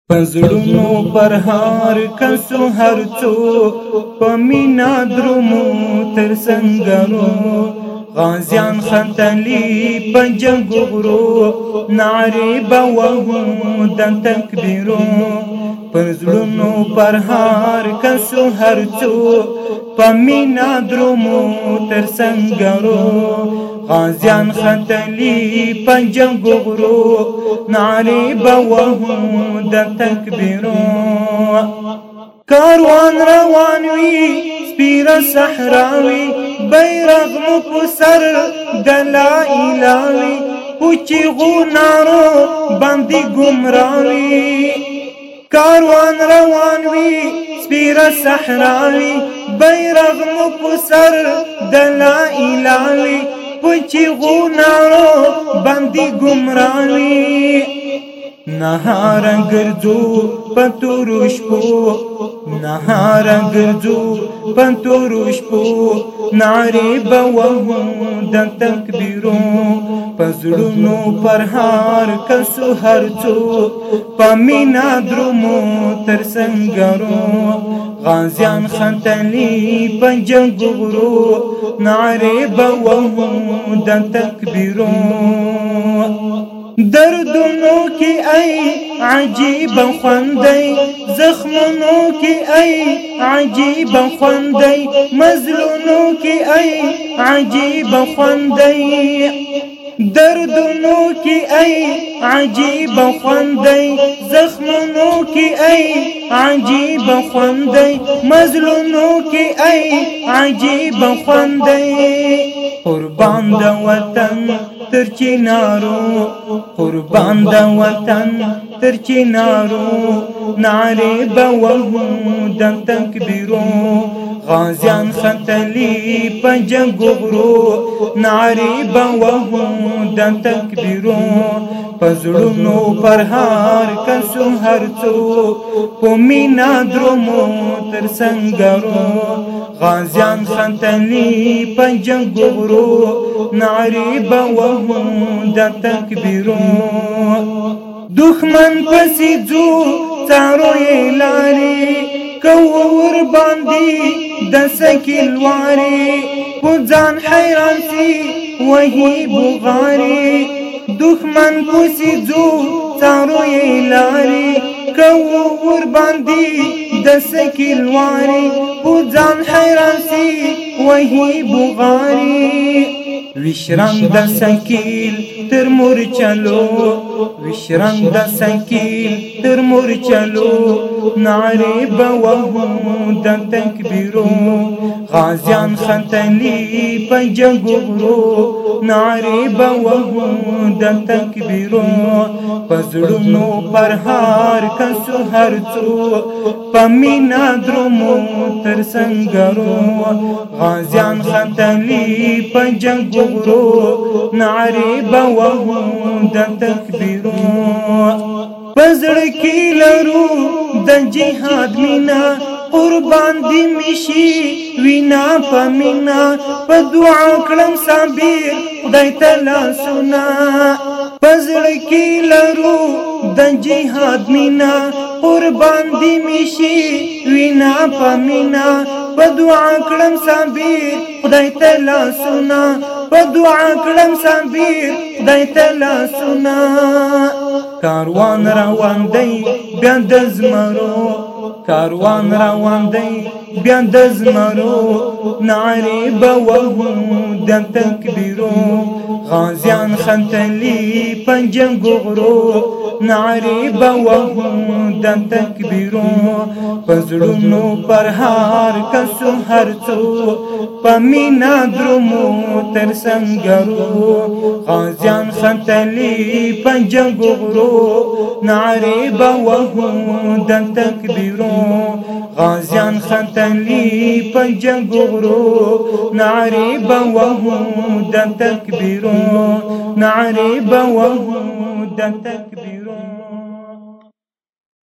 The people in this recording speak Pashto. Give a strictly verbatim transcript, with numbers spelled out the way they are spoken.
پزړونو پر هار کسو هر څو په مینا درومو تر سنگرو غازیان ختلی په جنگ غرو نعرې به وهو د تکبیرو پزړونو پر هار کسو هر څو په مینا درومو تر سنگرو غازیان ختلی په جنگ غرو نعرې به وهو د تکبیرو کاروان روان وی سپیره صحراوی بیرغ مو په سر د لا اله وی پوچی غو نارو باندې ګمراوی کاروان روان وی سپیره صحراوی بیرغ مو په سر د لا اله وی پوچی غو نارو باندې ګمراوی نهارا ګرځو پتورو شپو نهارا ګرځو پتورو شپو نعرې به وهو د تکبیرو پزړونو پر هار کسو هر څو په مینا درومو تر سنگرو غازیان ختلی په جنگ غرو نعرې به وهو د تکبیرو دردونو کی ای عجیب خوندی زخمونو کی ای عجیب خوندی مزلونو کی ای عجیب خوندی دردونو کی ای عجیب خوندی زخمونو کی ای عجیب خوندی مزلونو کی ای عجیب خوندی قربان د وطن تر چنارو قربان د وطن تر چنارو نعرې به وهو د تکبیرو غازیان ختلی په جنگ غرو نعرې به وهو د تکبیرو پزړونو پر هار کسو هر څو په مینا درومو تر سنگرو غازیان ختلی په جنگ غرو نعرې به وهو د تکبیرو دښمن پسې ځو څارو یې لارې کوو ور باندې د سکیل وارې په ځان حیران سي وهي بغارې دښمن پسې ځو څارو یې لارې کوو ور باندې د سکیل وارې په ځان حیران سي وهي بغارې وشرنګ د سکیل تر مور چلو وشرنګ د سکیل تر مور چلو نعرې به وهو د تکبیرو غازیان ختلی په جنگ غرو نعرې به وهو د تکبیرو پزړونو پر هار کسو هر څو په مینا درومو تر سنگرو غازیان ختلی په جنگ غرو نعرې به وهو د تکبیرو پزړه کې لرو د جهاد مینا قربان دی مشي وینا پمینا په دعا کړم صابر خدای تعالی سنا پزړه کې لرو د جهاد مینا قربان دی مشي وینا پمینا په دعا کړم صابر خدای تعالی سنا په دعا کړم صابر خدای تعالی سنا کاروان روان دی بیا د زمرو کاروان روان دی بیا د زمرو نعرې به وهو د تکبیرو غازیان ختلی په جنگ غرو نعرې به وهو د تکبیرو پزړونو پر هار کسو هر څو په مینا درومو تر سنگرو غازیان ختلی په جنگ غرو نعرې به وهو د تکبیرو غازیان ختلی په جنگ غرو نعرې به وهو د تکبیرو نعرې به وهو د تکبیرو